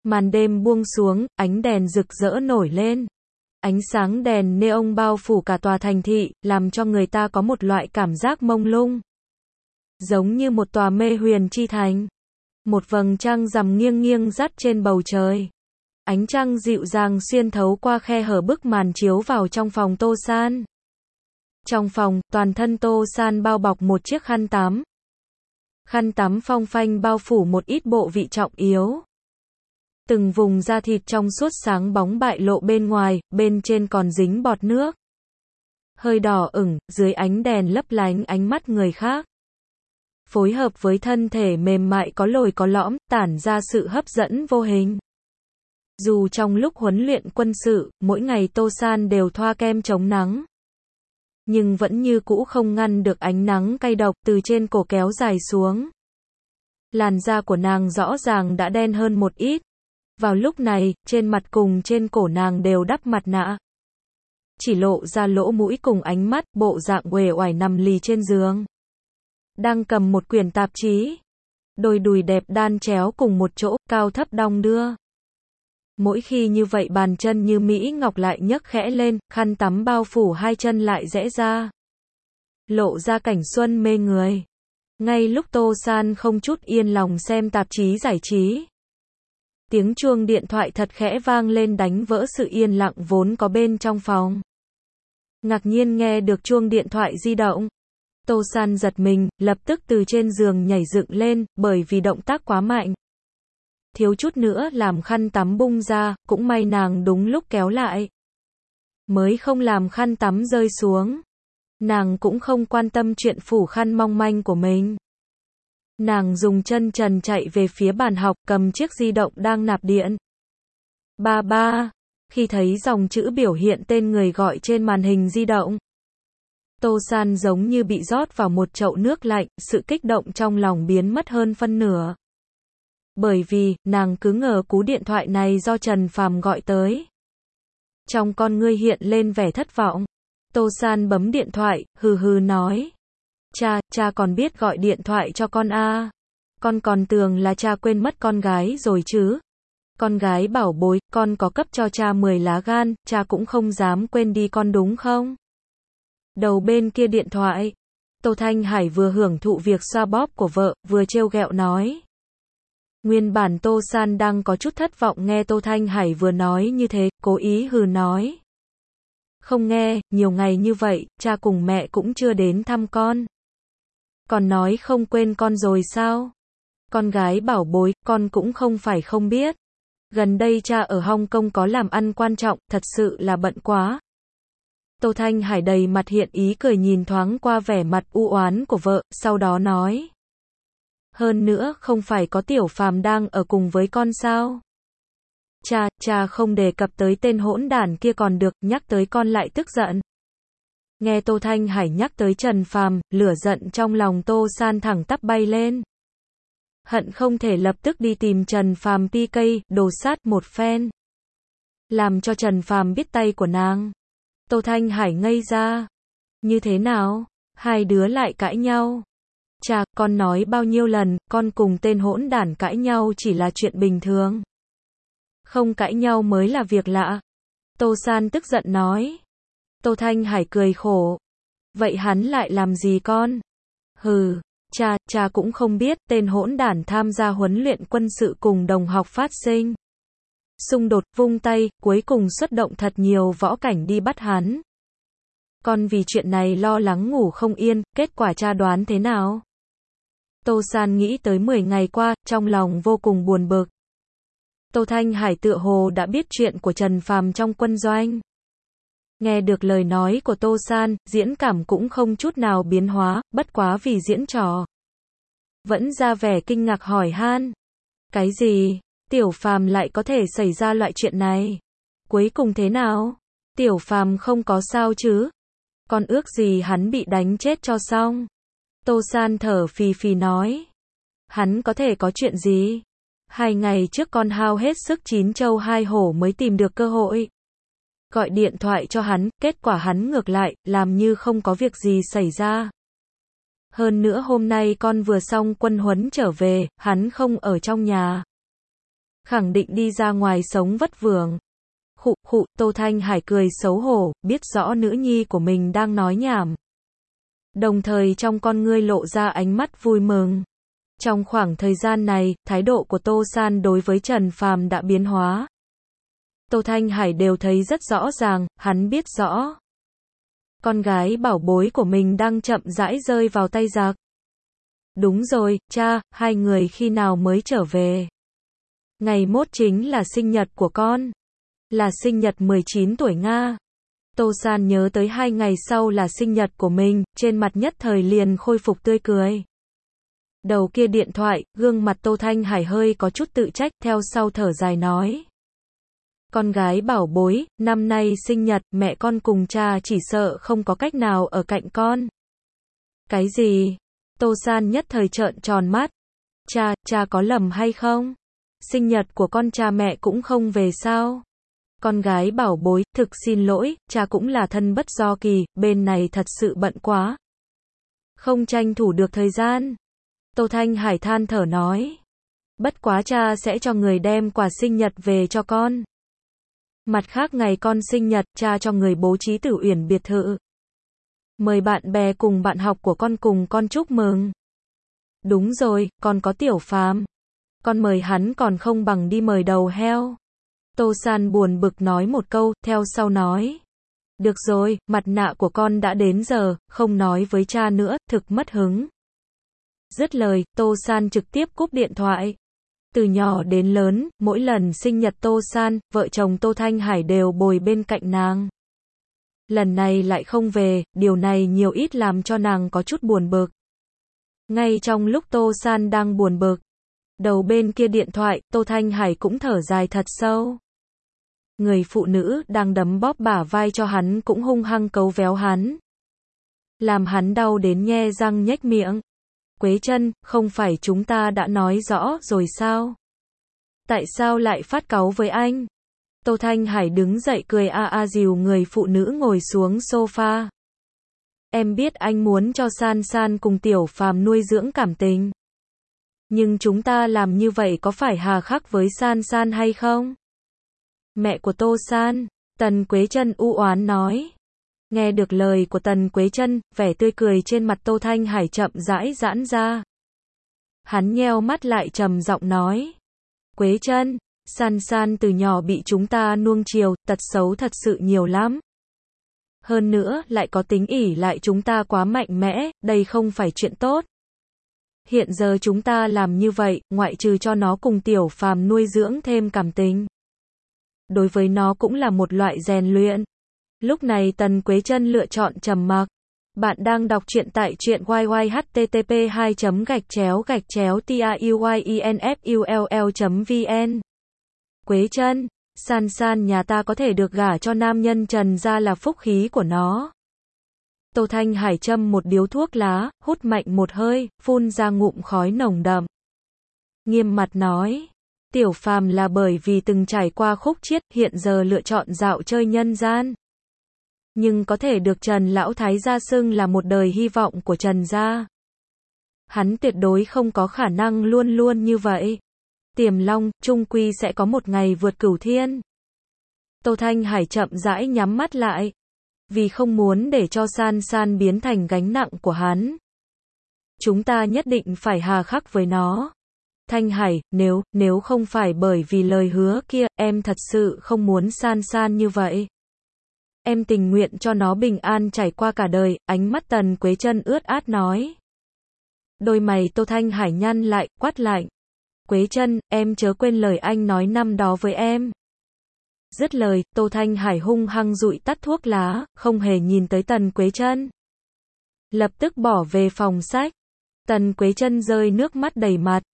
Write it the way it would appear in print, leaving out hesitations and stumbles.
Màn đêm buông xuống, ánh đèn rực rỡ nổi lên. Ánh sáng đèn neon bao phủ cả tòa thành thị, làm cho người ta có một loại cảm giác mông lung. Giống như một tòa mê huyền chi thành. Một vầng trăng rằm nghiêng nghiêng dắt trên bầu trời. Ánh trăng dịu dàng xuyên thấu qua khe hở bức màn chiếu vào trong phòng Tô San. Trong phòng, toàn thân Tô San bao bọc một chiếc khăn tắm. Khăn tắm phong phanh bao phủ một ít bộ vị trọng yếu. Từng vùng da thịt trong suốt sáng bóng bại lộ bên ngoài, bên trên còn dính bọt nước. Hơi đỏ ửng, dưới ánh đèn lấp lánh ánh mắt người khác. Phối hợp với thân thể mềm mại có lồi có lõm, tản ra sự hấp dẫn vô hình. Dù trong lúc huấn luyện quân sự, mỗi ngày Tô San đều thoa kem chống nắng. Nhưng vẫn như cũ không ngăn được ánh nắng cay độc từ trên cổ kéo dài xuống. Làn da của nàng rõ ràng đã đen hơn một ít. Vào lúc này, trên mặt cùng trên cổ nàng đều đắp mặt nạ. Chỉ lộ ra lỗ mũi cùng ánh mắt, bộ dạng uể oải nằm lì trên giường. Đang cầm một quyển tạp chí. Đôi đùi đẹp đan chéo cùng một chỗ, cao thấp đong đưa. Mỗi khi như vậy bàn chân như Mỹ Ngọc lại nhấc khẽ lên, khăn tắm bao phủ hai chân lại rẽ ra. Lộ ra cảnh xuân mê người. Ngay lúc Tô San không chút yên lòng xem tạp chí giải trí. Tiếng chuông điện thoại thật khẽ vang lên đánh vỡ sự yên lặng vốn có bên trong phòng. Ngạc nhiên nghe được chuông điện thoại di động. Tô San giật mình, lập tức từ trên giường nhảy dựng lên, bởi vì động tác quá mạnh. Thiếu chút nữa làm khăn tắm bung ra, cũng may nàng đúng lúc kéo lại. Mới không làm khăn tắm rơi xuống. Nàng cũng không quan tâm chuyện phủ khăn mong manh của mình. Nàng dùng chân trần chạy về phía bàn học, cầm chiếc di động đang nạp điện. Ba. Khi thấy dòng chữ biểu hiện tên người gọi trên màn hình di động. Tô San giống như bị rót vào một chậu nước lạnh, sự kích động trong lòng biến mất hơn phân nửa. Bởi vì, nàng cứ ngờ cú điện thoại này do Trần Phàm gọi tới. Trong con ngươi hiện lên vẻ thất vọng. Tô San bấm điện thoại, hừ hừ nói. Cha còn biết gọi điện thoại cho con à. Con còn tưởng là cha quên mất con gái rồi chứ. Con gái bảo bối, con có cấp cho cha 10 lá gan, cha cũng không dám quên đi con đúng không? Đầu bên kia điện thoại, Tô Thanh Hải vừa hưởng thụ việc xoa bóp của vợ, vừa trêu ghẹo nói. Nguyên bản Tô San đang có chút thất vọng nghe Tô Thanh Hải vừa nói như thế, cố ý hừ nói. Không nghe, nhiều ngày như vậy, cha cùng mẹ cũng chưa đến thăm con. Còn nói không quên con rồi sao? Con gái bảo bối, con cũng không phải không biết. Gần đây cha ở Hong Kong có làm ăn quan trọng, thật sự là bận quá. Tô Thanh Hải đầy mặt hiện ý cười nhìn thoáng qua vẻ mặt u oán của vợ, sau đó nói. Hơn nữa, không phải có Tiểu Phàm đang ở cùng với con sao? Cha không đề cập tới tên hỗn đản kia còn được, nhắc tới con lại tức giận. Nghe Tô Thanh Hải nhắc tới Trần Phàm, lửa giận trong lòng Tô San thẳng tắp bay lên. Hận không thể lập tức đi tìm Trần Phàm PK, đồ sát một phen. Làm cho Trần Phàm biết tay của nàng. Tô Thanh Hải ngây ra. Như thế nào? Hai đứa lại cãi nhau. Cha, con nói bao nhiêu lần, con cùng tên hỗn đản cãi nhau chỉ là chuyện bình thường. Không cãi nhau mới là việc lạ. Tô San tức giận nói. Tô Thanh Hải cười khổ. Vậy hắn lại làm gì con? Hừ, cha cũng không biết, tên hỗn đản tham gia huấn luyện quân sự cùng đồng học phát sinh. Xung đột, vung tay, cuối cùng xuất động thật nhiều võ cảnh đi bắt hắn. Con vì chuyện này lo lắng ngủ không yên, kết quả cha đoán thế nào? Tô San nghĩ tới 10 ngày qua, trong lòng vô cùng buồn bực. Tô Thanh Hải tựa hồ đã biết chuyện của Trần Phàm trong quân doanh. Nghe được lời nói của Tô San, diễn cảm cũng không chút nào biến hóa, bất quá vì diễn trò. Vẫn ra vẻ kinh ngạc hỏi han. Cái gì? Tiểu Phàm lại có thể xảy ra loại chuyện này? Cuối cùng thế nào? Tiểu Phàm không có sao chứ? Con ước gì hắn bị đánh chết cho xong? Tô San thở phì phì nói. Hắn có thể có chuyện gì? 2 ngày trước con hao hết sức 9 châu 2 hổ mới tìm được cơ hội. Gọi điện thoại cho hắn, kết quả hắn ngược lại, làm như không có việc gì xảy ra. Hơn nữa hôm nay con vừa xong quân huấn trở về, hắn không ở trong nhà. Khẳng định đi ra ngoài sống vất vưởng. Khụ khụ, Tô Thanh Hải cười xấu hổ, biết rõ nữ nhi của mình đang nói nhảm. Đồng thời trong con ngươi lộ ra ánh mắt vui mừng. Trong khoảng thời gian này, thái độ của Tô San đối với Trần Phàm đã biến hóa. Tô Thanh Hải đều thấy rất rõ ràng, hắn biết rõ. Con gái bảo bối của mình đang chậm rãi rơi vào tay giặc. Đúng rồi, cha, hai người khi nào mới trở về? Ngày mốt chính là sinh nhật của con. Là sinh nhật 19 tuổi Nga. Tô San nhớ tới 2 ngày sau là sinh nhật của mình, trên mặt nhất thời liền khôi phục tươi cười. Đầu kia điện thoại, gương mặt Tô Thanh Hải hơi có chút tự trách, theo sau thở dài nói. Con gái bảo bối, năm nay sinh nhật, mẹ con cùng cha chỉ sợ không có cách nào ở cạnh con. Cái gì? Tô San nhất thời trợn tròn mắt. Cha có lầm hay không? Sinh nhật của con cha mẹ cũng không về sao? Con gái bảo bối, thực xin lỗi, cha cũng là thân bất do kỳ, bên này thật sự bận quá. Không tranh thủ được thời gian. Tô Thanh Hải than thở nói. Bất quá cha sẽ cho người đem quà sinh nhật về cho con. Mặt khác ngày con sinh nhật, cha cho người bố trí Tử Uyển biệt thự. Mời bạn bè cùng bạn học của con cùng con chúc mừng. Đúng rồi, còn có Tiểu Phàm. Con mời hắn còn không bằng đi mời đầu heo. Tô San buồn bực nói một câu, theo sau nói. Được rồi, mặt nạ của con đã đến giờ, không nói với cha nữa, thực mất hứng. Dứt lời, Tô San trực tiếp cúp điện thoại. Từ nhỏ đến lớn, mỗi lần sinh nhật Tô San, vợ chồng Tô Thanh Hải đều bồi bên cạnh nàng. Lần này lại không về, điều này nhiều ít làm cho nàng có chút buồn bực. Ngay trong lúc Tô San đang buồn bực, đầu bên kia điện thoại, Tô Thanh Hải cũng thở dài thật sâu. Người phụ nữ đang đấm bóp bả vai cho hắn cũng hung hăng cấu véo hắn. Làm hắn đau đến nhe răng nhếch miệng. Quế Chân, không phải chúng ta đã nói rõ rồi sao? Tại sao lại phát cáu với anh? Tô Thanh Hải đứng dậy cười dìu người phụ nữ ngồi xuống sofa. Em biết anh muốn cho San San cùng Tiểu Phàm nuôi dưỡng cảm tình. Nhưng chúng ta làm như vậy có phải hà khắc với San San hay không? Mẹ của Tô San, Tần Quế Chân u oán nói. Nghe được lời của Tần Quế Chân, vẻ tươi cười trên mặt Tô Thanh Hải chậm rãi giãn ra. Hắn nheo mắt lại trầm giọng nói. Quế Chân, San San từ nhỏ bị chúng ta nuông chiều, tật xấu thật sự nhiều lắm. Hơn nữa, lại có tính ỷ lại chúng ta quá mạnh mẽ, đây không phải chuyện tốt. Hiện giờ chúng ta làm như vậy, ngoại trừ cho nó cùng Tiểu Phàm nuôi dưỡng thêm cảm tình. Đối với nó cũng là một loại rèn luyện. Lúc này Tần Quế Chân lựa chọn trầm mặc. Bạn đang đọc truyện tại truyện YY http://TAUYINFULL.vn. Quế Chân, San San nhà ta có thể được gả cho nam nhân Trần gia là phúc khí của nó. Tô Thanh Hải châm một điếu thuốc lá, hút mạnh một hơi, phun ra ngụm khói nồng đậm. Nghiêm mặt nói. Tiểu Phàm là bởi vì từng trải qua khúc chiết, hiện giờ lựa chọn dạo chơi nhân gian. Nhưng có thể được Trần Lão Thái gia xưng là một đời hy vọng của Trần gia. Hắn tuyệt đối không có khả năng luôn luôn như vậy. Tiềm Long, chung quy sẽ có một ngày vượt cửu thiên. Tô Thanh Hải chậm rãi nhắm mắt lại. Vì không muốn để cho San San biến thành gánh nặng của hắn. Chúng ta nhất định phải hà khắc với nó. Thanh Hải, nếu không phải bởi vì lời hứa kia, em thật sự không muốn San San như vậy. Em tình nguyện cho nó bình an trải qua cả đời, ánh mắt Tần Quế Chân ướt át nói. Đôi mày Tô Thanh Hải nhăn lại, quát lạnh. Quế Chân, em chớ quên lời anh nói năm đó với em. Dứt lời, Tô Thanh Hải hung hăng dụi tắt thuốc lá, không hề nhìn tới Tần Quế Chân. Lập tức bỏ về phòng sách. Tần Quế Chân rơi nước mắt đầy mặt.